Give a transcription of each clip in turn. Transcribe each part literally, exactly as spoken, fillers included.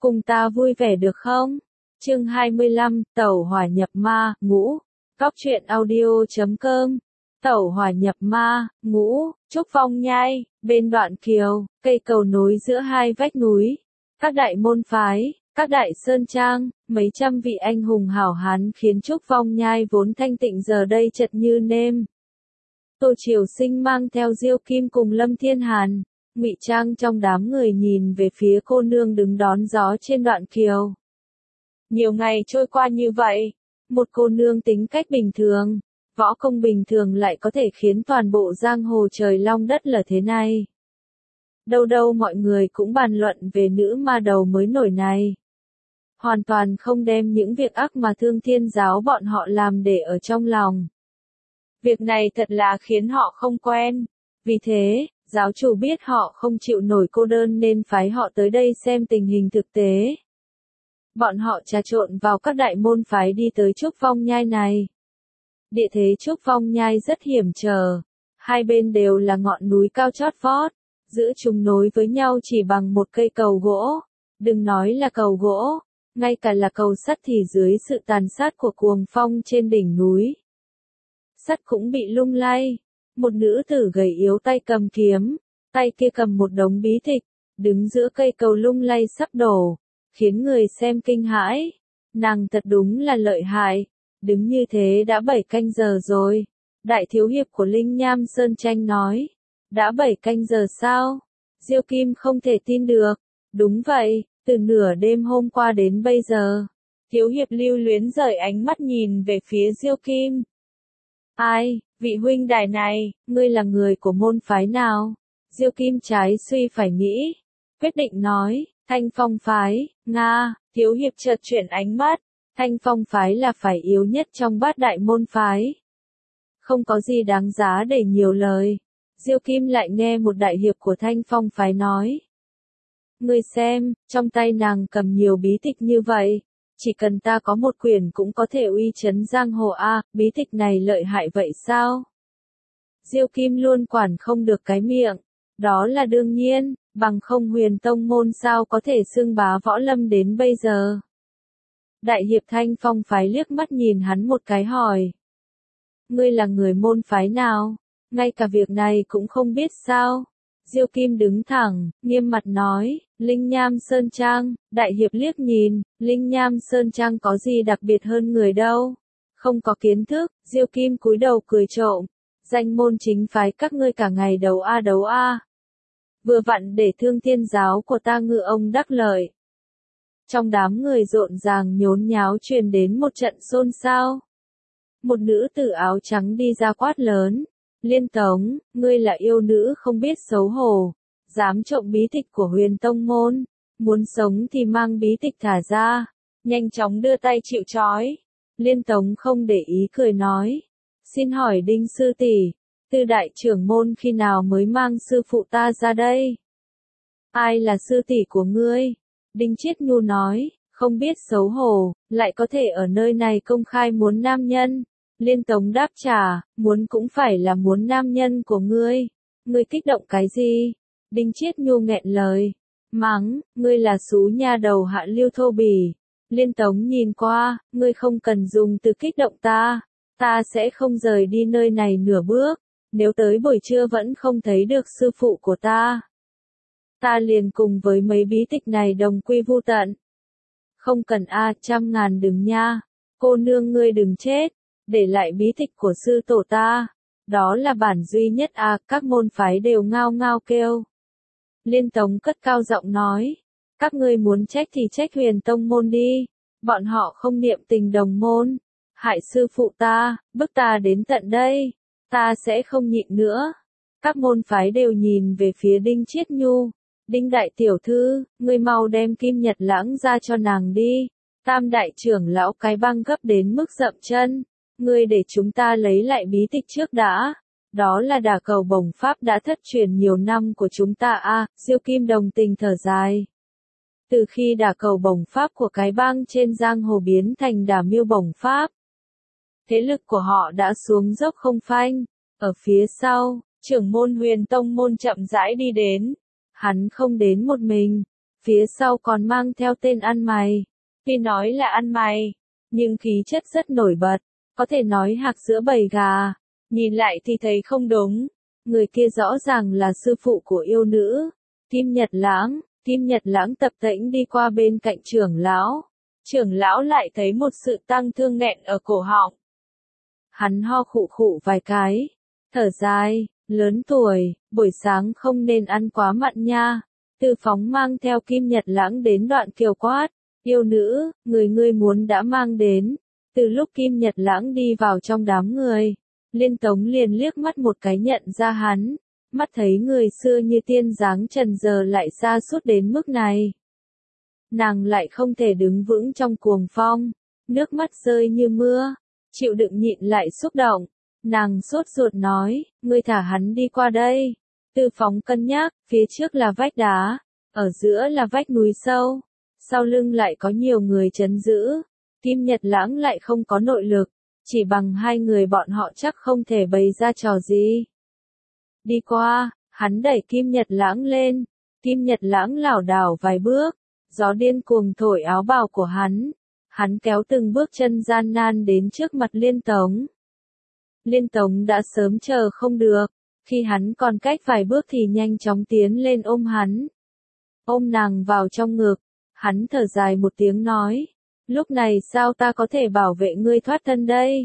cùng ta vui vẻ được không? Chương hai mươi lăm, Tẩu hỏa nhập ma, ngũ. Góc truyện audio chấm com. Tẩu hỏa nhập ma, ngũ. Trúc Phong Nhai, bên đoạn kiều, cây cầu nối giữa hai vách núi. Các đại môn phái, các đại sơn trang, mấy trăm vị anh hùng hảo hán khiến Trúc Phong Nhai vốn thanh tịnh giờ đây chật như nêm. Tô Triều Sinh mang theo Diêu Kim cùng Lâm Thiên Hàn, ngụy trang trong đám người nhìn về phía cô nương đứng đón gió trên đoạn kiều. Nhiều ngày trôi qua như vậy, một cô nương tính cách bình thường, võ công bình thường lại có thể khiến toàn bộ giang hồ trời long đất lở thế này. Đâu đâu mọi người cũng bàn luận về nữ ma đầu mới nổi này. Hoàn toàn không đem những việc ác mà Thương Thiên giáo bọn họ làm để ở trong lòng. Việc này thật là khiến họ không quen. Vì thế, giáo chủ biết họ không chịu nổi cô đơn nên phái họ tới đây xem tình hình thực tế. Bọn họ trà trộn vào các đại môn phái đi tới Trúc Phong Nhai này. Địa thế Trúc Phong Nhai rất hiểm trở. Hai bên đều là ngọn núi cao chót vót. Giữa chúng nối với nhau chỉ bằng một cây cầu gỗ. Đừng nói là cầu gỗ, ngay cả là cầu sắt thì dưới sự tàn sát của cuồng phong trên đỉnh núi, sắt cũng bị lung lay. Một nữ tử gầy yếu tay cầm kiếm, tay kia cầm một đống bí tịch, đứng giữa cây cầu lung lay sắp đổ, khiến người xem kinh hãi. Nàng thật đúng là lợi hại, đứng như thế đã bảy canh giờ rồi. Đại thiếu hiệp của Linh Nham Sơn Tranh nói, đã bảy canh giờ sao? Diêu Kim không thể tin được. Đúng vậy, từ nửa đêm hôm qua đến bây giờ. Thiếu hiệp lưu luyến rời ánh mắt nhìn về phía Diêu Kim. Ai, vị huynh đài này, ngươi là người của môn phái nào? Diêu Kim trái suy phải nghĩ, quyết định nói, Thanh Phong phái. Nga. Thiếu hiệp chợt chuyển ánh mắt. Thanh Phong phái là phái yếu nhất trong bát đại môn phái. Không có gì đáng giá để nhiều lời. Diêu Kim lại nghe một đại hiệp của Thanh Phong phái nói. Ngươi xem, trong tay nàng cầm nhiều bí tịch như vậy. Chỉ cần ta có một quyển cũng có thể uy chấn giang hồ a, bí tịch này lợi hại vậy sao? Diêu Kim luôn quản không được cái miệng. Đó là đương nhiên, bằng không Huyền Tông môn sao có thể xưng bá võ lâm đến bây giờ. Đại hiệp Thanh Phong phái liếc mắt nhìn hắn một cái hỏi. Ngươi là người môn phái nào? Ngay cả việc này cũng không biết sao? Diêu Kim đứng thẳng, nghiêm mặt nói, Linh Nham Sơn Trang. Đại hiệp liếc nhìn, Linh Nham Sơn Trang có gì đặc biệt hơn người đâu. Không có kiến thức. Diêu Kim cúi đầu cười trộm. Danh môn chính phái các ngươi cả ngày đấu a đấu a. Vừa vặn để Thương Thiên giáo của ta ngự ông đắc lợi. Trong đám người rộn ràng nhốn nháo truyền đến một trận xôn xao. Một nữ tử áo trắng đi ra quát lớn. Liên Tống, ngươi là yêu nữ không biết xấu hổ, dám trộm bí tịch của Huyền Tông môn, muốn sống thì mang bí tịch thả ra, nhanh chóng đưa tay chịu trói. Liên Tống không để ý cười nói, xin hỏi Đinh sư tỷ, Tư đại trưởng môn khi nào mới mang sư phụ ta ra đây? Ai là sư tỷ của ngươi? Đinh Chiết Nhu nói, không biết xấu hổ, lại có thể ở nơi này công khai muốn nam nhân. Liên Tống đáp trả, muốn cũng phải là muốn nam nhân của ngươi. Ngươi kích động cái gì? Đinh Chiết Nhu nghẹn lời. Mắng, ngươi là xú nha đầu hạ lưu thô bỉ. Liên Tống nhìn qua, ngươi không cần dùng từ kích động ta. Ta sẽ không rời đi nơi này nửa bước. Nếu tới buổi trưa vẫn không thấy được sư phụ của ta, ta liền cùng với mấy bí tịch này đồng quy vu tận. Không cần a, trăm ngàn đừng nha. Cô nương ngươi đừng chết. Để lại bí tịch của sư tổ ta. Đó là bản duy nhất à, các môn phái đều ngao ngao kêu. Liên Tống cất cao giọng nói. Các ngươi muốn trách thì trách Huyền Tông môn đi. Bọn họ không niệm tình đồng môn. Hại sư phụ ta, bức ta đến tận đây. Ta sẽ không nhịn nữa. Các môn phái đều nhìn về phía Đinh Chiết Nhu. Đinh đại tiểu thư, ngươi mau đem Kim Nhật Lãng ra cho nàng đi. Tam đại trưởng lão cái băng gấp đến mức dậm chân. Ngươi để chúng ta lấy lại bí tịch trước đã. Đó là đả cầu bổng pháp đã thất truyền nhiều năm của chúng ta a. À, Diêu Kim đồng tình thở dài. Từ khi đả cầu bổng pháp của cái bang trên giang hồ biến thành đả miêu bổng pháp, thế lực của họ đã xuống dốc không phanh. Ở phía sau, trưởng môn Huyền Tông môn chậm rãi đi đến. Hắn không đến một mình. phía sau còn mang theo tên ăn mày. Tuy nói là ăn mày, nhưng khí chất rất nổi bật, có thể nói hạc giữa bầy gà. Nhìn lại thì thấy không đúng, người kia rõ ràng là sư phụ của yêu nữ, Kim Nhật Lãng. Kim Nhật Lãng tập tễnh đi qua bên cạnh trưởng lão. Trưởng lão lại thấy một sự tang thương nghẹn ở cổ họng. Hắn ho khụ khụ vài cái, thở dài, lớn tuổi, buổi sáng không nên ăn quá mặn nha. Từ Phóng mang theo Kim Nhật Lãng đến đoạn kiều quát, yêu nữ, người ngươi muốn đã mang đến. Từ lúc Kim Nhật Lãng đi vào trong đám người, Liên Tống liền liếc mắt một cái nhận ra hắn, mắt thấy người xưa như tiên dáng trần giờ lại xa sút đến mức này. Nàng lại không thể đứng vững trong cuồng phong, nước mắt rơi như mưa, chịu đựng nhịn lại xúc động. Nàng sốt ruột nói, ngươi thả hắn đi qua đây. Từ Phóng cân nhắc, phía trước là vách đá, ở giữa là vách núi sâu, sau lưng lại có nhiều người trấn giữ. Kim Nhật Lãng lại không có nội lực, chỉ bằng hai người bọn họ chắc không thể bày ra trò gì. Đi qua, hắn đẩy Kim Nhật Lãng lên, Kim Nhật Lãng lảo đảo vài bước, gió điên cuồng thổi áo bào của hắn, hắn kéo từng bước chân gian nan đến trước mặt Liên Tống. Liên Tống đã sớm chờ không được, khi hắn còn cách vài bước thì nhanh chóng tiến lên ôm hắn. Ôm nàng vào trong ngực, hắn thở dài một tiếng nói, lúc này sao ta có thể bảo vệ ngươi thoát thân đây?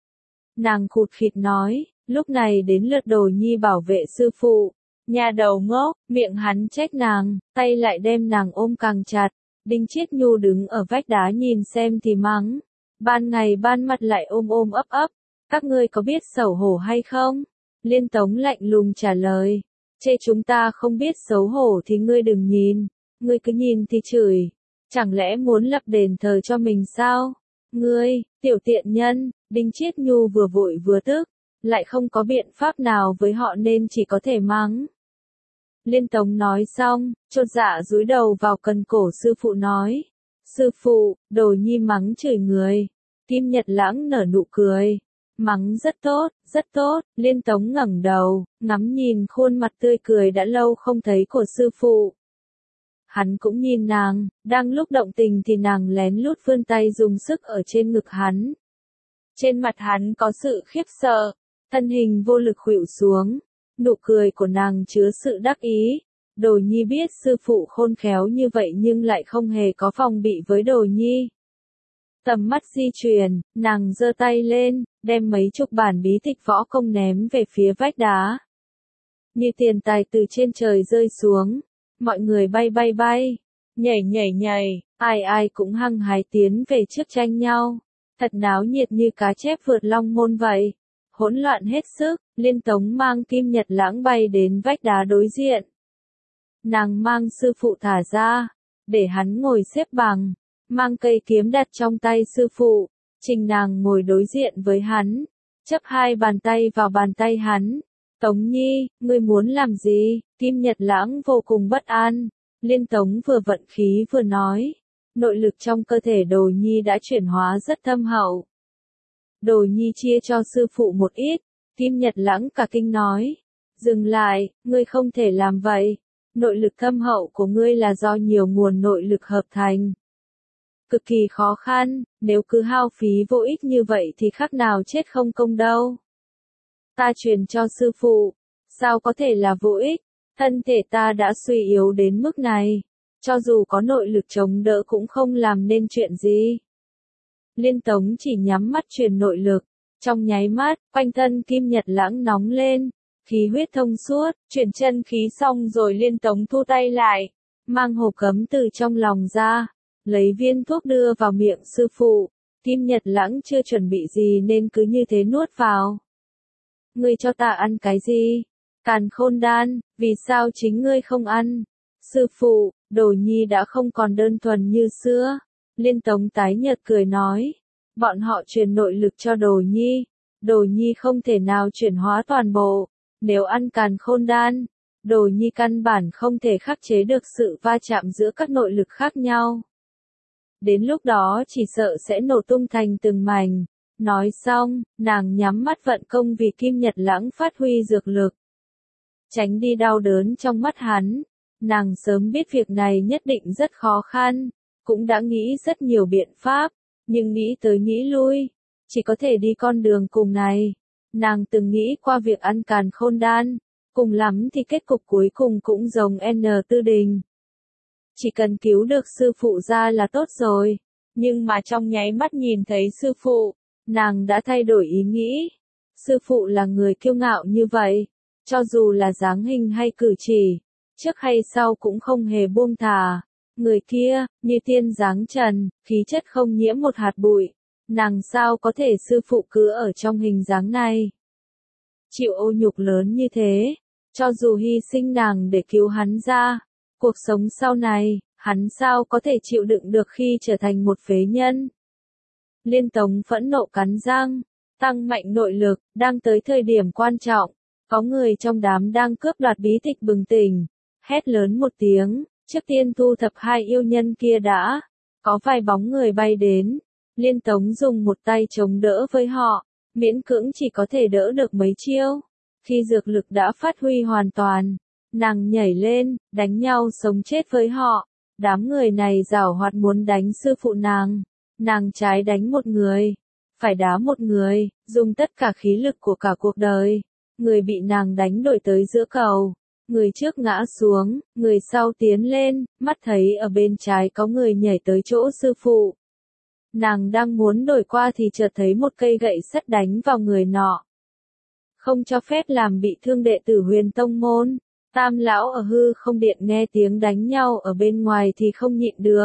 Nàng khụt khịt nói, lúc này đến lượt Đồ Nhi bảo vệ sư phụ. Nhà đầu ngốc, miệng hắn trách nàng, tay lại đem nàng ôm càng chặt. Đinh Chiết Nhu đứng ở vách đá nhìn xem thì mắng. Ban ngày ban mặt lại ôm ôm ấp ấp, các ngươi có biết xấu hổ hay không? Liên Tống lạnh lùng trả lời, chê chúng ta không biết xấu hổ thì ngươi đừng nhìn, ngươi cứ nhìn thì chửi. Chẳng lẽ muốn lập đền thờ cho mình sao? Ngươi, tiểu tiện nhân. Đinh Chiết Nhu vừa vội vừa tức, lại không có biện pháp nào với họ nên chỉ có thể mắng. Liên Tống nói xong, chột dạ dúi đầu vào cần cổ sư phụ nói, sư phụ, Đồ Nhi mắng chửi người. Kim Nhật Lãng nở nụ cười, mắng rất tốt, rất tốt. Liên Tống ngẩng đầu, ngắm nhìn khuôn mặt tươi cười đã lâu không thấy của sư phụ. Hắn cũng nhìn nàng, đang lúc động tình thì nàng lén lút vươn tay dùng sức ở trên ngực hắn. Trên mặt hắn có sự khiếp sợ, thân hình vô lực khuỵu xuống, nụ cười của nàng chứa sự đắc ý. Đồ Nhi biết sư phụ khôn khéo như vậy nhưng lại không hề có phòng bị với Đồ Nhi. Tầm mắt di chuyển, nàng giơ tay lên, đem mấy chục bản bí tịch võ công ném về phía vách đá. Như tiền tài từ trên trời rơi xuống, mọi người bay bay bay, nhảy nhảy nhảy, ai ai cũng hăng hái tiến về trước tranh nhau. Thật náo nhiệt như cá chép vượt long môn vậy. Hỗn loạn hết sức, Liên Tống mang Kim Nhật Lãng bay đến vách đá đối diện. Nàng mang sư phụ thả ra, để hắn ngồi xếp bằng, mang cây kiếm đặt trong tay sư phụ, trình nàng ngồi đối diện với hắn, chấp hai bàn tay vào bàn tay hắn. Tống Nhi, ngươi muốn làm gì? Kim Nhật Lãng vô cùng bất an. Liên Tống vừa vận khí vừa nói, nội lực trong cơ thể Đồ Nhi đã chuyển hóa rất thâm hậu. Đồ Nhi chia cho sư phụ một ít. Kim Nhật Lãng cả kinh nói, dừng lại, ngươi không thể làm vậy. Nội lực thâm hậu của ngươi là do nhiều nguồn nội lực hợp thành. Cực kỳ khó khăn, nếu cứ hao phí vô ích như vậy thì khác nào chết không công đâu. Ta truyền cho sư phụ, sao có thể là vô ích? Thân thể ta đã suy yếu đến mức này, cho dù có nội lực chống đỡ cũng không làm nên chuyện gì. Liên Tống chỉ nhắm mắt truyền nội lực, trong nháy mắt, quanh thân Kim Nhật Lãng nóng lên, khí huyết thông suốt, chuyển chân khí xong rồi Liên Tống thu tay lại, mang hộp cấm từ trong lòng ra, lấy viên thuốc đưa vào miệng sư phụ. Kim Nhật Lãng chưa chuẩn bị gì nên cứ như thế nuốt vào. Ngươi cho ta ăn cái gì? Càn Khôn Đan, vì sao chính ngươi không ăn? Sư phụ, Đồ Nhi đã không còn đơn thuần như xưa. Liên Tống tái nhợt cười nói, bọn họ truyền nội lực cho Đồ Nhi, Đồ Nhi không thể nào chuyển hóa toàn bộ. Nếu ăn Càn Khôn Đan, Đồ Nhi căn bản không thể khắc chế được sự va chạm giữa các nội lực khác nhau. Đến lúc đó chỉ sợ sẽ nổ tung thành từng mảnh. Nói xong, nàng nhắm mắt vận công vì Kim Nhật Lãng phát huy dược lực. Tránh đi đau đớn trong mắt hắn. Nàng sớm biết việc này nhất định rất khó khăn, cũng đã nghĩ rất nhiều biện pháp, nhưng nghĩ tới nghĩ lui, chỉ có thể đi con đường cùng này. Nàng từng nghĩ qua việc ăn càn khôn đan, cùng lắm thì kết cục cuối cùng cũng giống N Tư Đình. Chỉ cần cứu được sư phụ ra là tốt rồi, nhưng mà trong nháy mắt nhìn thấy sư phụ, nàng đã thay đổi ý nghĩ. Sư phụ là người kiêu ngạo như vậy, cho dù là dáng hình hay cử chỉ, trước hay sau cũng không hề buông thả. Người kia, như tiên dáng trần, khí chất không nhiễm một hạt bụi, nàng sao có thể sư phụ cứ ở trong hình dáng này. Chịu ô nhục lớn như thế, cho dù hy sinh nàng để cứu hắn ra, cuộc sống sau này, hắn sao có thể chịu đựng được khi trở thành một phế nhân. Liên Tống phẫn nộ cắn răng, tăng mạnh nội lực, đang tới thời điểm quan trọng, có người trong đám đang cướp đoạt bí tịch bừng tỉnh, hét lớn một tiếng, trước tiên thu thập hai yêu nhân kia đã, có vài bóng người bay đến, Liên Tống dùng một tay chống đỡ với họ, miễn cưỡng chỉ có thể đỡ được mấy chiêu, khi dược lực đã phát huy hoàn toàn, nàng nhảy lên, đánh nhau sống chết với họ, đám người này giảo hoạt muốn đánh sư phụ nàng, nàng trái đánh một người, phải đá một người, dùng tất cả khí lực của cả cuộc đời, người bị nàng đánh đổi tới giữa cầu. Người trước ngã xuống, người sau tiến lên, mắt thấy ở bên trái có người nhảy tới chỗ sư phụ. Nàng đang muốn đổi qua thì chợt thấy một cây gậy sắt đánh vào người nọ. Không cho phép làm bị thương đệ tử Huyền Tông môn. Tam lão ở hư không điện nghe tiếng đánh nhau ở bên ngoài thì không nhịn được.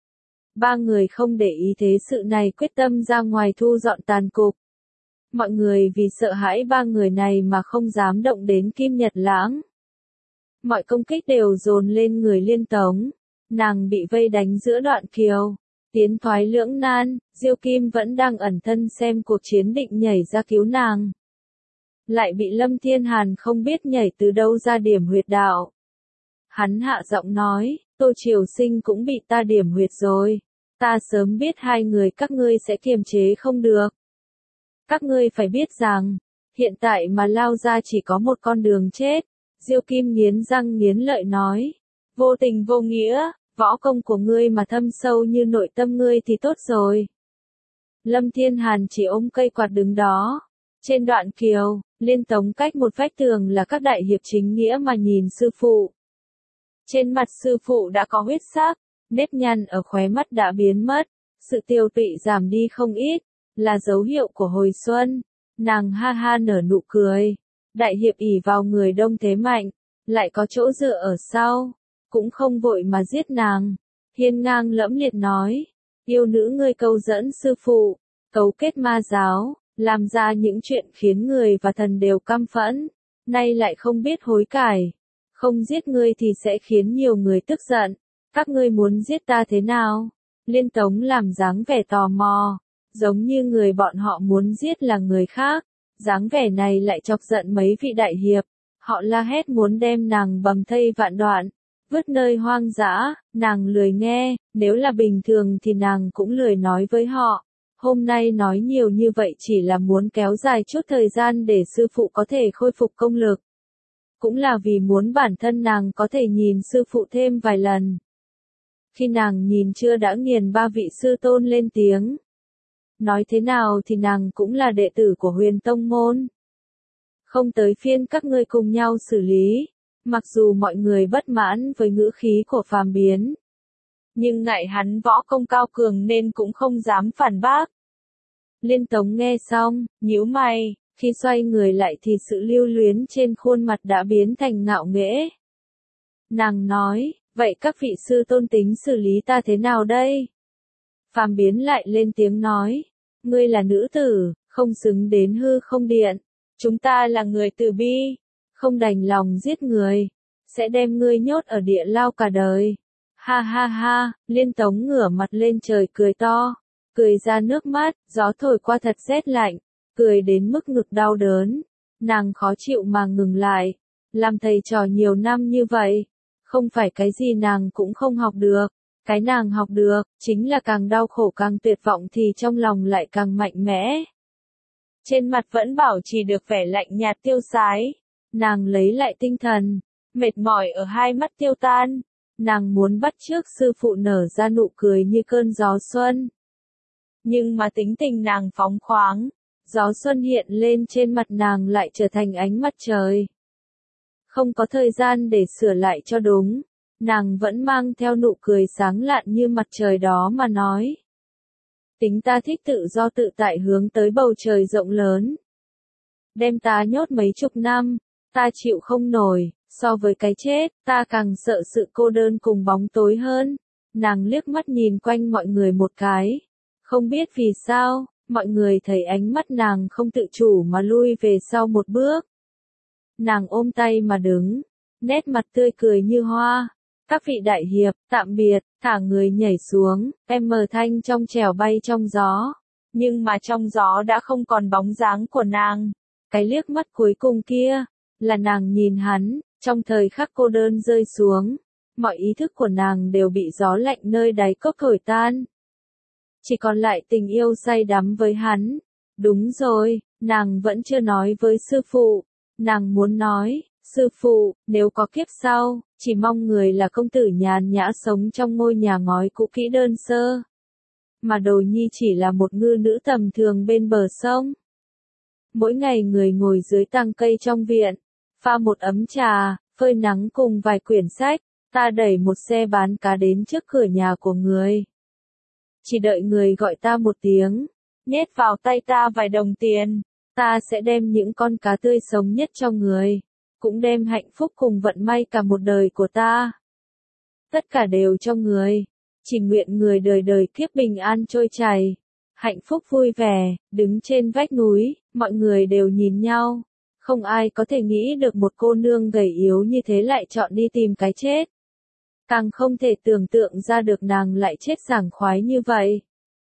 Ba người không để ý thế sự này quyết tâm ra ngoài thu dọn tàn cục. Mọi người vì sợ hãi ba người này mà không dám động đến Kim Nhật Lãng. Mọi công kích đều dồn lên người Liên Tống. Nàng bị vây đánh giữa đoạn kiều. Tiến thoái lưỡng nan, Diêu Kim vẫn đang ẩn thân xem cuộc chiến định nhảy ra cứu nàng. Lại bị Lâm Thiên Hàn không biết nhảy từ đâu ra điểm huyệt đạo. Hắn hạ giọng nói, Tô Triều Sinh cũng bị ta điểm huyệt rồi. Ta sớm biết hai người các ngươi sẽ kiềm chế không được. Các ngươi phải biết rằng, hiện tại mà lao ra chỉ có một con đường chết. Diêu Kim nghiến răng nghiến lợi nói, vô tình vô nghĩa, võ công của ngươi mà thâm sâu như nội tâm ngươi thì tốt rồi. Lâm Thiên Hàn chỉ ôm cây quạt đứng đó. Trên đoạn kiều, Liên Tống cách một vách tường là các đại hiệp chính nghĩa mà nhìn sư phụ. Trên mặt sư phụ đã có huyết sắc, nếp nhăn ở khóe mắt đã biến mất, sự tiêu tụy giảm đi không ít, là dấu hiệu của hồi xuân. Nàng ha ha nở nụ cười. Đại hiệp ỷ vào người đông thế mạnh, lại có chỗ dựa ở sau, cũng không vội mà giết nàng. Hiên ngang lẫm liệt nói, yêu nữ ngươi câu dẫn sư phụ, cấu kết ma giáo, làm ra những chuyện khiến người và thần đều căm phẫn, nay lại không biết hối cải. Không giết ngươi thì sẽ khiến nhiều người tức giận, các ngươi muốn giết ta thế nào? Liên Tống làm dáng vẻ tò mò, giống như người bọn họ muốn giết là người khác. Dáng vẻ này lại chọc giận mấy vị đại hiệp, họ la hét muốn đem nàng bầm thây vạn đoạn, vứt nơi hoang dã, nàng lười nghe, nếu là bình thường thì nàng cũng lười nói với họ. Hôm nay nói nhiều như vậy chỉ là muốn kéo dài chút thời gian để sư phụ có thể khôi phục công lực. Cũng là vì muốn bản thân nàng có thể nhìn sư phụ thêm vài lần. Khi nàng nhìn chưa đã nghiền ba vị sư tôn lên tiếng. Nói thế nào thì nàng cũng là đệ tử của Huyền Tông môn. Không tới phiên các ngươi cùng nhau xử lý, mặc dù mọi người bất mãn với ngữ khí của Phàm Biến. Nhưng ngại hắn võ công cao cường nên cũng không dám phản bác. Liên Tống nghe xong, nhíu mày, khi xoay người lại thì sự lưu luyến trên khuôn mặt đã biến thành ngạo nghễ. Nàng nói, vậy các vị sư tôn tính xử lý ta thế nào đây? Phàm Biến lại lên tiếng nói, ngươi là nữ tử, không xứng đến hư không điện. Chúng ta là người từ bi, không đành lòng giết người, sẽ đem ngươi nhốt ở địa lao cả đời. Ha ha ha, Liên Tống ngửa mặt lên trời cười to, cười ra nước mắt, gió thổi qua thật rét lạnh, cười đến mức ngực đau đớn. Nàng khó chịu mà ngừng lại, làm thầy trò nhiều năm như vậy, không phải cái gì nàng cũng không học được. Cái nàng học được, chính là càng đau khổ càng tuyệt vọng thì trong lòng lại càng mạnh mẽ. Trên mặt vẫn bảo trì được vẻ lạnh nhạt tiêu sái. Nàng lấy lại tinh thần, mệt mỏi ở hai mắt tiêu tan. Nàng muốn bắt chước sư phụ nở ra nụ cười như cơn gió xuân. Nhưng mà tính tình nàng phóng khoáng, gió xuân hiện lên trên mặt nàng lại trở thành ánh mặt trời. Không có thời gian để sửa lại cho đúng, nàng vẫn mang theo nụ cười sáng lạn như mặt trời đó mà nói. Tính ta thích tự do tự tại hướng tới bầu trời rộng lớn. Đem ta nhốt mấy chục năm, ta chịu không nổi, so với cái chết, ta càng sợ sự cô đơn cùng bóng tối hơn. Nàng liếc mắt nhìn quanh mọi người một cái. Không biết vì sao, mọi người thấy ánh mắt nàng không tự chủ mà lui về sau một bước. Nàng ôm tay mà đứng, nét mặt tươi cười như hoa. Các vị đại hiệp, tạm biệt, thả người nhảy xuống, em mờ thanh trong trẻo bay trong gió. Nhưng mà trong gió đã không còn bóng dáng của nàng. Cái liếc mắt cuối cùng kia, là nàng nhìn hắn, trong thời khắc cô đơn rơi xuống. Mọi ý thức của nàng đều bị gió lạnh nơi đáy cốc thổi tan. Chỉ còn lại tình yêu say đắm với hắn. Đúng rồi, nàng vẫn chưa nói với sư phụ. Nàng muốn nói, sư phụ, nếu có kiếp sau, chỉ mong người là công tử nhàn nhã sống trong ngôi nhà ngói cũ kỹ đơn sơ. Mà Đồ Nhi chỉ là một ngư nữ tầm thường bên bờ sông. Mỗi ngày người ngồi dưới tàng cây trong viện, pha một ấm trà, phơi nắng cùng vài quyển sách, ta đẩy một xe bán cá đến trước cửa nhà của người. Chỉ đợi người gọi ta một tiếng, nhét vào tay ta vài đồng tiền, ta sẽ đem những con cá tươi sống nhất cho người, cũng đem hạnh phúc cùng vận may cả một đời của ta. Tất cả đều cho người, chỉ nguyện người đời đời kiếp bình an trôi chảy, hạnh phúc vui vẻ, đứng trên vách núi, mọi người đều nhìn nhau. Không ai có thể nghĩ được một cô nương gầy yếu như thế lại chọn đi tìm cái chết. Càng không thể tưởng tượng ra được nàng lại chết sảng khoái như vậy.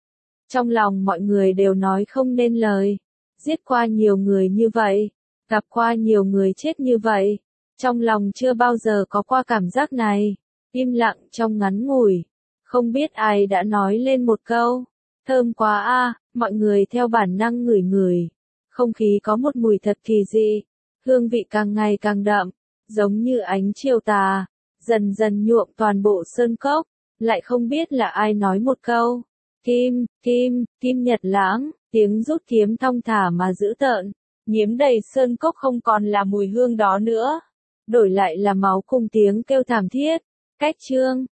Trong lòng mọi người đều nói không nên lời. Giết qua nhiều người như vậy, gặp qua nhiều người chết như vậy. Trong lòng chưa bao giờ có qua cảm giác này. Im lặng trong ngắn ngủi. Không biết ai đã nói lên một câu. Thơm quá a, mọi người theo bản năng ngửi ngửi. Không khí có một mùi thật kỳ dị. Hương vị càng ngày càng đậm, giống như ánh chiều tà. Dần dần nhuộm toàn bộ sơn cốc, lại không biết là ai nói một câu. Kim, kim, kim nhật lãng, tiếng rút kiếm thong thả mà dữ tợn, nhiễm đầy sơn cốc không còn là mùi hương đó nữa. Đổi lại là máu cùng tiếng kêu thảm thiết. Cách chương